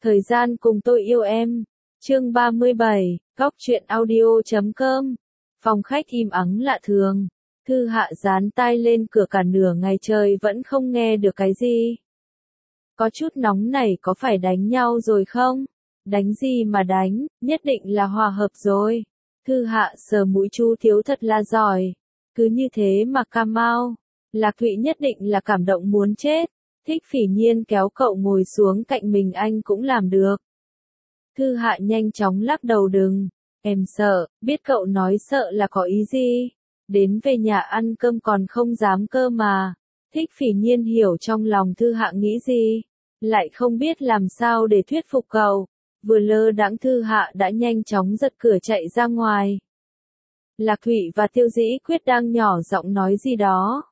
Thời gian cùng tôi yêu em. Chương 37, Góc truyện audio.com. Phòng khách im ắng lạ thường. Thư Hạ dán tai lên cửa cả nửa ngày trời vẫn không nghe được cái gì. Có chút nóng này, có phải đánh nhau rồi không? Đánh gì mà đánh, nhất định là hòa hợp rồi. Thư Hạ sờ mũi, Chu Thiếu thật là giỏi. Cứ như thế mà cam mau. Lạc Thụy nhất định là cảm động muốn chết. Thích Phỉ Nhiên kéo cậu ngồi xuống cạnh mình, anh cũng làm được. Thư Hạ nhanh chóng lắc đầu, đừng. Em sợ, biết cậu nói sợ là có ý gì. Đến về nhà ăn cơm còn không dám cơ mà. Thích Phỉ Nhiên hiểu trong lòng Thư Hạ nghĩ gì. Lại không biết làm sao để thuyết phục cậu. Vừa lơ đãng Thư Hạ đã nhanh chóng giật cửa chạy ra ngoài. Lạc Thụy và Tiêu Dĩ Quyết đang nhỏ giọng nói gì đó.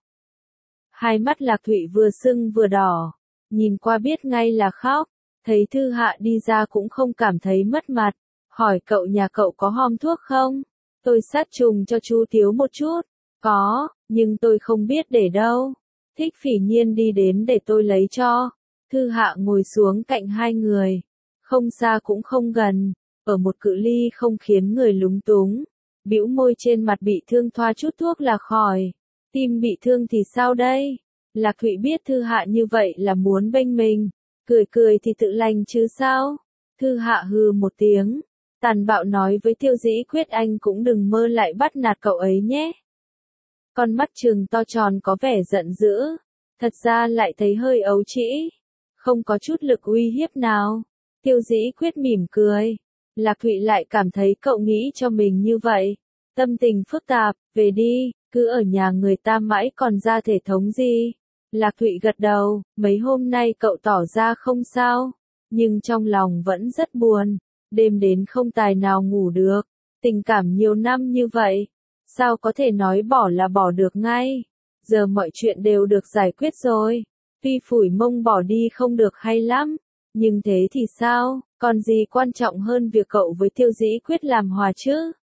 Hai mắt Lạc Thụy vừa sưng vừa đỏ, nhìn qua biết ngay là khóc. Thấy Thư Hạ đi ra cũng không cảm thấy mất mặt, hỏi cậu nhà cậu có hom thuốc không? Tôi sát trùng cho chú Thiếu một chút. Có, nhưng tôi không biết để đâu. Thích Phỉ Nhiên đi đến để tôi lấy cho. Thư Hạ ngồi xuống cạnh hai người, không xa cũng không gần, ở một cự ly không khiến người lúng túng. Bĩu môi, trên mặt bị thương thoa chút thuốc là khỏi. Tim bị thương thì sao đây? Lạc Thụy biết Thư Hạ như vậy là muốn bênh mình, cười cười thì tự lành chứ sao? Thư Hạ hừ một tiếng, tàn bạo nói với Tiêu Dĩ Quyết, anh cũng đừng mơ lại bắt nạt cậu ấy nhé. Con mắt trừng to tròn có vẻ giận dữ, thật ra lại thấy hơi ấu trĩ, không có chút lực uy hiếp nào. Tiêu Dĩ Quyết mỉm cười, Lạc Thụy lại cảm thấy cậu nghĩ cho mình như vậy, tâm tình phức tạp. Về đi, cứ ở nhà người ta mãi còn ra thể thống gì. Lạc Thụy gật đầu, mấy hôm nay cậu tỏ ra không sao, nhưng trong lòng vẫn rất buồn, đêm đến không tài nào ngủ được. Tình cảm nhiều năm như vậy, sao có thể nói bỏ là bỏ được ngay. Giờ mọi chuyện đều được giải quyết rồi, tuy phủi mông bỏ đi không được hay lắm, nhưng thế thì sao, còn gì quan trọng hơn việc cậu với Tiêu Dĩ Quyết làm hòa chứ.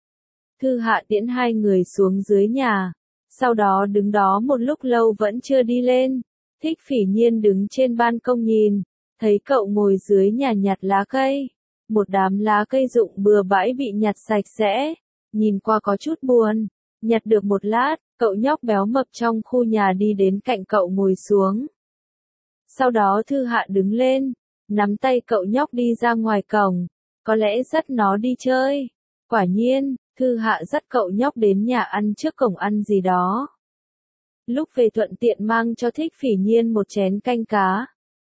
Thư Hạ tiễn hai người xuống dưới nhà, sau đó đứng đó một lúc lâu vẫn chưa đi lên. Thích Phỉ Nhiên đứng trên ban công nhìn, thấy cậu ngồi dưới nhà nhặt lá cây. Một đám lá cây rụng bừa bãi bị nhặt sạch sẽ, nhìn qua có chút buồn. Nhặt được một lát, cậu nhóc béo mập trong khu nhà đi đến cạnh cậu ngồi xuống. Sau đó Thư Hạ đứng lên, nắm tay cậu nhóc đi ra ngoài cổng, có lẽ dắt nó đi chơi. Quả nhiên, Thư Hạ dắt cậu nhóc đến nhà ăn trước cổng ăn gì đó. Lúc về thuận tiện mang cho Thích Phỉ Nhiên một chén canh cá.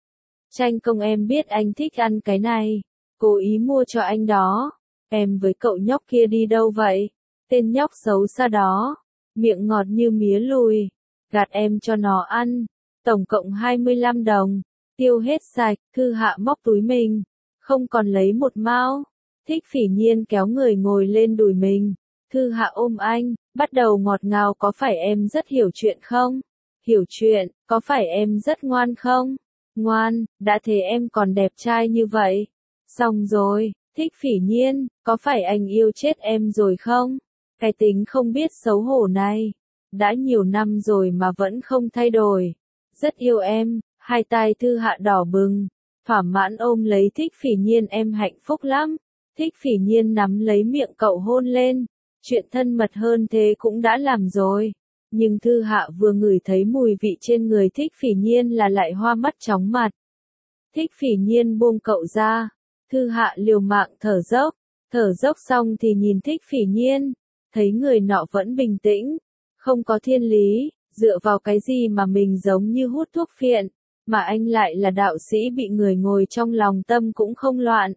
Tranh công, em biết anh thích ăn cái này, cố ý mua cho anh đó. Em với cậu nhóc kia đi đâu vậy? Tên nhóc xấu xa đó, miệng ngọt như mía lùi, gạt em cho nó ăn. Tổng cộng 25 đồng, tiêu hết sạch. Thư Hạ móc túi mình, không còn lấy một mao. Thích Phỉ Nhiên kéo người ngồi lên đùi mình. Thư Hạ ôm anh, bắt đầu ngọt ngào, có phải em rất hiểu chuyện không? Hiểu chuyện, có phải em rất ngoan không? Ngoan, đã thế em còn đẹp trai như vậy. Xong rồi, Thích Phỉ Nhiên, có phải anh yêu chết em rồi không? Cái tính không biết xấu hổ này, đã nhiều năm rồi mà vẫn không thay đổi. Rất yêu em. Hai tai Thư Hạ đỏ bừng, thỏa mãn ôm lấy Thích Phỉ Nhiên, em hạnh phúc lắm. Thích Phỉ Nhiên nắm lấy miệng cậu hôn lên, chuyện thân mật hơn thế cũng đã làm rồi. Nhưng Thư Hạ vừa ngửi thấy mùi vị trên người Thích Phỉ Nhiên là lại hoa mắt chóng mặt. Thích Phỉ Nhiên buông cậu ra, Thư Hạ liều mạng thở dốc xong thì nhìn Thích Phỉ Nhiên, thấy người nọ vẫn bình tĩnh, không có thiên lý, dựa vào cái gì mà mình giống như hút thuốc phiện, mà anh lại là đạo sĩ bị người ngồi trong lòng tâm cũng không loạn.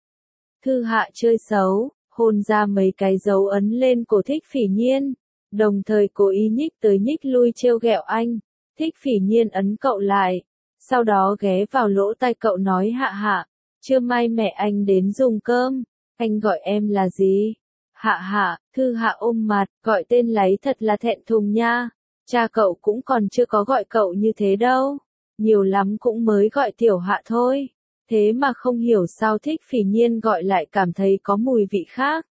Thư Hạ chơi xấu, hôn ra mấy cái dấu ấn lên cổ Thích Phỉ Nhiên, đồng thời cố ý nhích tới nhích lui trêu ghẹo anh. Thích Phỉ Nhiên ấn cậu lại, sau đó ghé vào lỗ tai cậu nói, Hạ Hạ, trưa mai mẹ anh đến dùng cơm, anh gọi em là gì? Hạ Hạ. Thư Hạ ôm mặt, gọi tên lấy thật là thẹn thùng nha, cha cậu cũng còn chưa có gọi cậu như thế đâu, nhiều lắm cũng mới gọi Tiểu Hạ thôi. Thế mà không hiểu sao Thích Phỉ Nhiên gọi lại cảm thấy có mùi vị khác,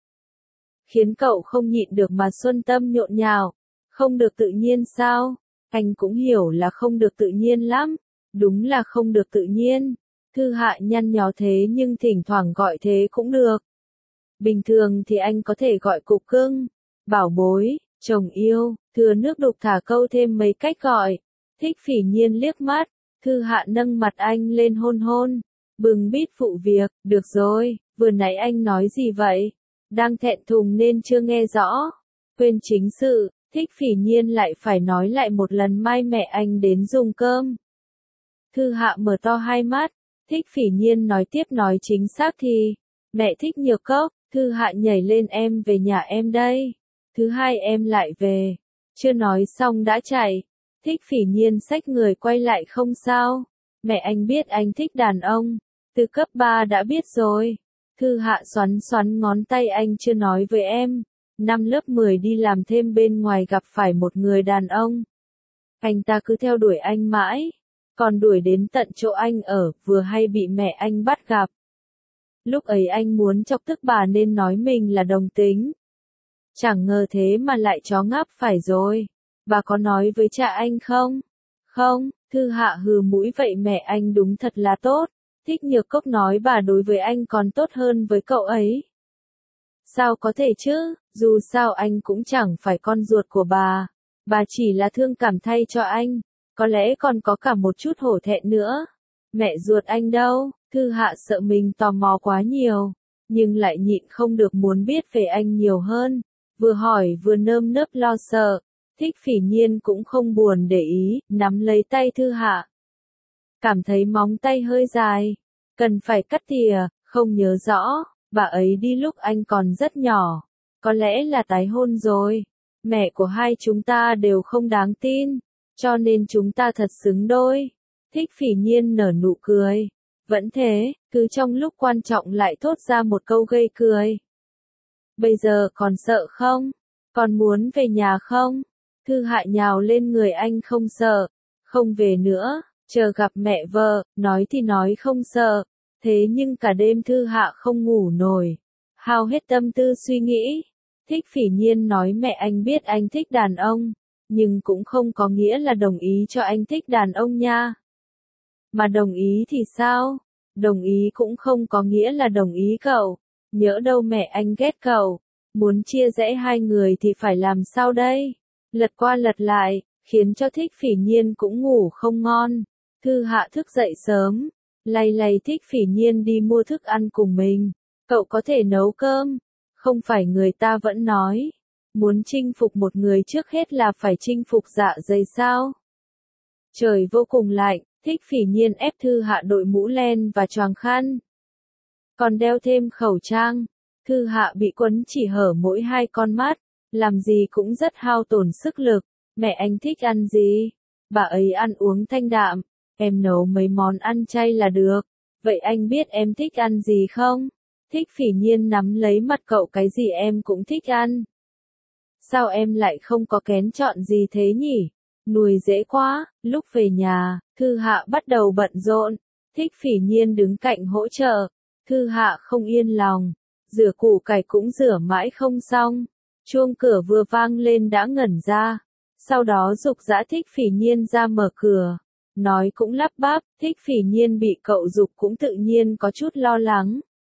khiến cậu không nhịn được mà xuân tâm nhộn nhào. Không được tự nhiên sao? Anh cũng hiểu là không được tự nhiên lắm, đúng là không được tự nhiên. Thư Hạ nhăn nhó thế nhưng thỉnh thoảng gọi thế cũng được. Bình thường thì anh có thể gọi cục cưng, bảo bối, chồng yêu, thừa nước đục thả câu thêm mấy cách gọi. Thích Phỉ Nhiên liếc mắt, Thư Hạ nâng mặt anh lên hôn hôn, bừng bít phụ việc, được rồi, vừa nãy anh nói gì vậy? Đang thẹn thùng nên chưa nghe rõ. Quên chính sự, Thích Phỉ Nhiên lại phải nói lại một lần mai mẹ anh đến dùng cơm. Thư Hạ mở to hai mắt, Thích Phỉ Nhiên nói tiếp nói chính xác thì, mẹ thích Nhược Cốc, Thư Hạ nhảy lên em về nhà em đây. Thứ hai em lại về. Chưa nói xong đã chạy. Thích Phỉ Nhiên xách người quay lại không sao. Mẹ anh biết anh thích đàn ông. Từ cấp 3 đã biết rồi. Thư Hạ xoắn xoắn ngón tay anh chưa nói với em. Năm lớp 10 đi làm thêm bên ngoài gặp phải một người đàn ông. Anh ta cứ theo đuổi anh mãi. Còn đuổi đến tận chỗ anh ở, vừa hay bị mẹ anh bắt gặp. Lúc ấy anh muốn chọc tức bà nên nói mình là đồng tính. Chẳng ngờ thế mà lại chó ngáp phải rồi. Bà có nói với cha anh không? Không, Thư Hạ hừ mũi vậy mẹ anh đúng thật là tốt. Thích Nhược Cốc nói bà đối với anh còn tốt hơn với cậu ấy. Sao có thể chứ, dù sao anh cũng chẳng phải con ruột của bà. Bà chỉ là thương cảm thay cho anh. Có lẽ còn có cả một chút hổ thẹn nữa. Mẹ ruột anh đâu? Thư Hạ sợ mình tò mò quá nhiều. Nhưng lại nhịn không được muốn biết về anh nhiều hơn. Vừa hỏi vừa nơm nớp lo sợ. Thích Phỉ Nhiên cũng không buồn để ý, nắm lấy tay Thư Hạ. Cảm thấy móng tay hơi dài. Cần phải cắt tỉa, không nhớ rõ. Bà ấy đi lúc anh còn rất nhỏ. Có lẽ là tái hôn rồi. Mẹ của hai chúng ta đều không đáng tin. Cho nên chúng ta thật xứng đôi. Thích Phỉ Nhiên nở nụ cười. Vẫn thế, cứ trong lúc quan trọng lại thốt ra một câu gây cười. Bây giờ còn sợ không? Còn muốn về nhà không? Thư Hạ nhào lên người anh không sợ. Không về nữa, chờ gặp mẹ vợ, nói thì nói không sợ. Thế nhưng cả đêm Thư Hạ không ngủ nổi. Hao hết tâm tư suy nghĩ. Thích Phỉ Nhiên nói mẹ anh biết anh thích đàn ông. Nhưng cũng không có nghĩa là đồng ý cho anh thích đàn ông nha. Mà đồng ý thì sao? Đồng ý cũng không có nghĩa là đồng ý cậu. Nhỡ đâu mẹ anh ghét cậu. Muốn chia rẽ hai người thì phải làm sao đây? Lật qua lật lại, khiến cho Thích Phỉ Nhiên cũng ngủ không ngon. Thư Hạ thức dậy sớm. Lay lay Thích Phỉ Nhiên đi mua thức ăn cùng mình. Cậu có thể nấu cơm. Không phải người ta vẫn nói. Muốn chinh phục một người trước hết là phải chinh phục dạ dày sao? Trời vô cùng lạnh, Thích Phỉ Nhiên ép Thư Hạ đội mũ len và choàng khăn. Còn đeo thêm khẩu trang. Thư Hạ bị quấn chỉ hở mỗi hai con mắt, làm gì cũng rất hao tổn sức lực. Mẹ anh thích ăn gì? Bà ấy ăn uống thanh đạm, em nấu mấy món ăn chay là được. Vậy anh biết em thích ăn gì không? Thích Phỉ Nhiên nắm lấy mặt cậu cái gì em cũng thích ăn. Sao em lại không có kén chọn gì thế nhỉ? Nuôi dễ quá, lúc về nhà, Thư Hạ bắt đầu bận rộn. Thích Phỉ Nhiên đứng cạnh hỗ trợ. Thư Hạ không yên lòng. Rửa củ cải cũng rửa mãi không xong. Chuông cửa vừa vang lên đã ngẩn ra. Sau đó giục dã Thích Phỉ Nhiên ra mở cửa. Nói cũng lắp bắp, Thích Phỉ Nhiên bị cậu giục cũng tự nhiên có chút lo lắng.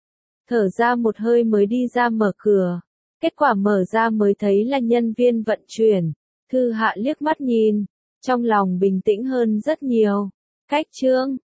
Thở ra một hơi mới đi ra mở cửa. Kết quả mở ra mới thấy là nhân viên vận chuyển. Thư Hạ liếc mắt nhìn. Trong lòng bình tĩnh hơn rất nhiều. Khách trương,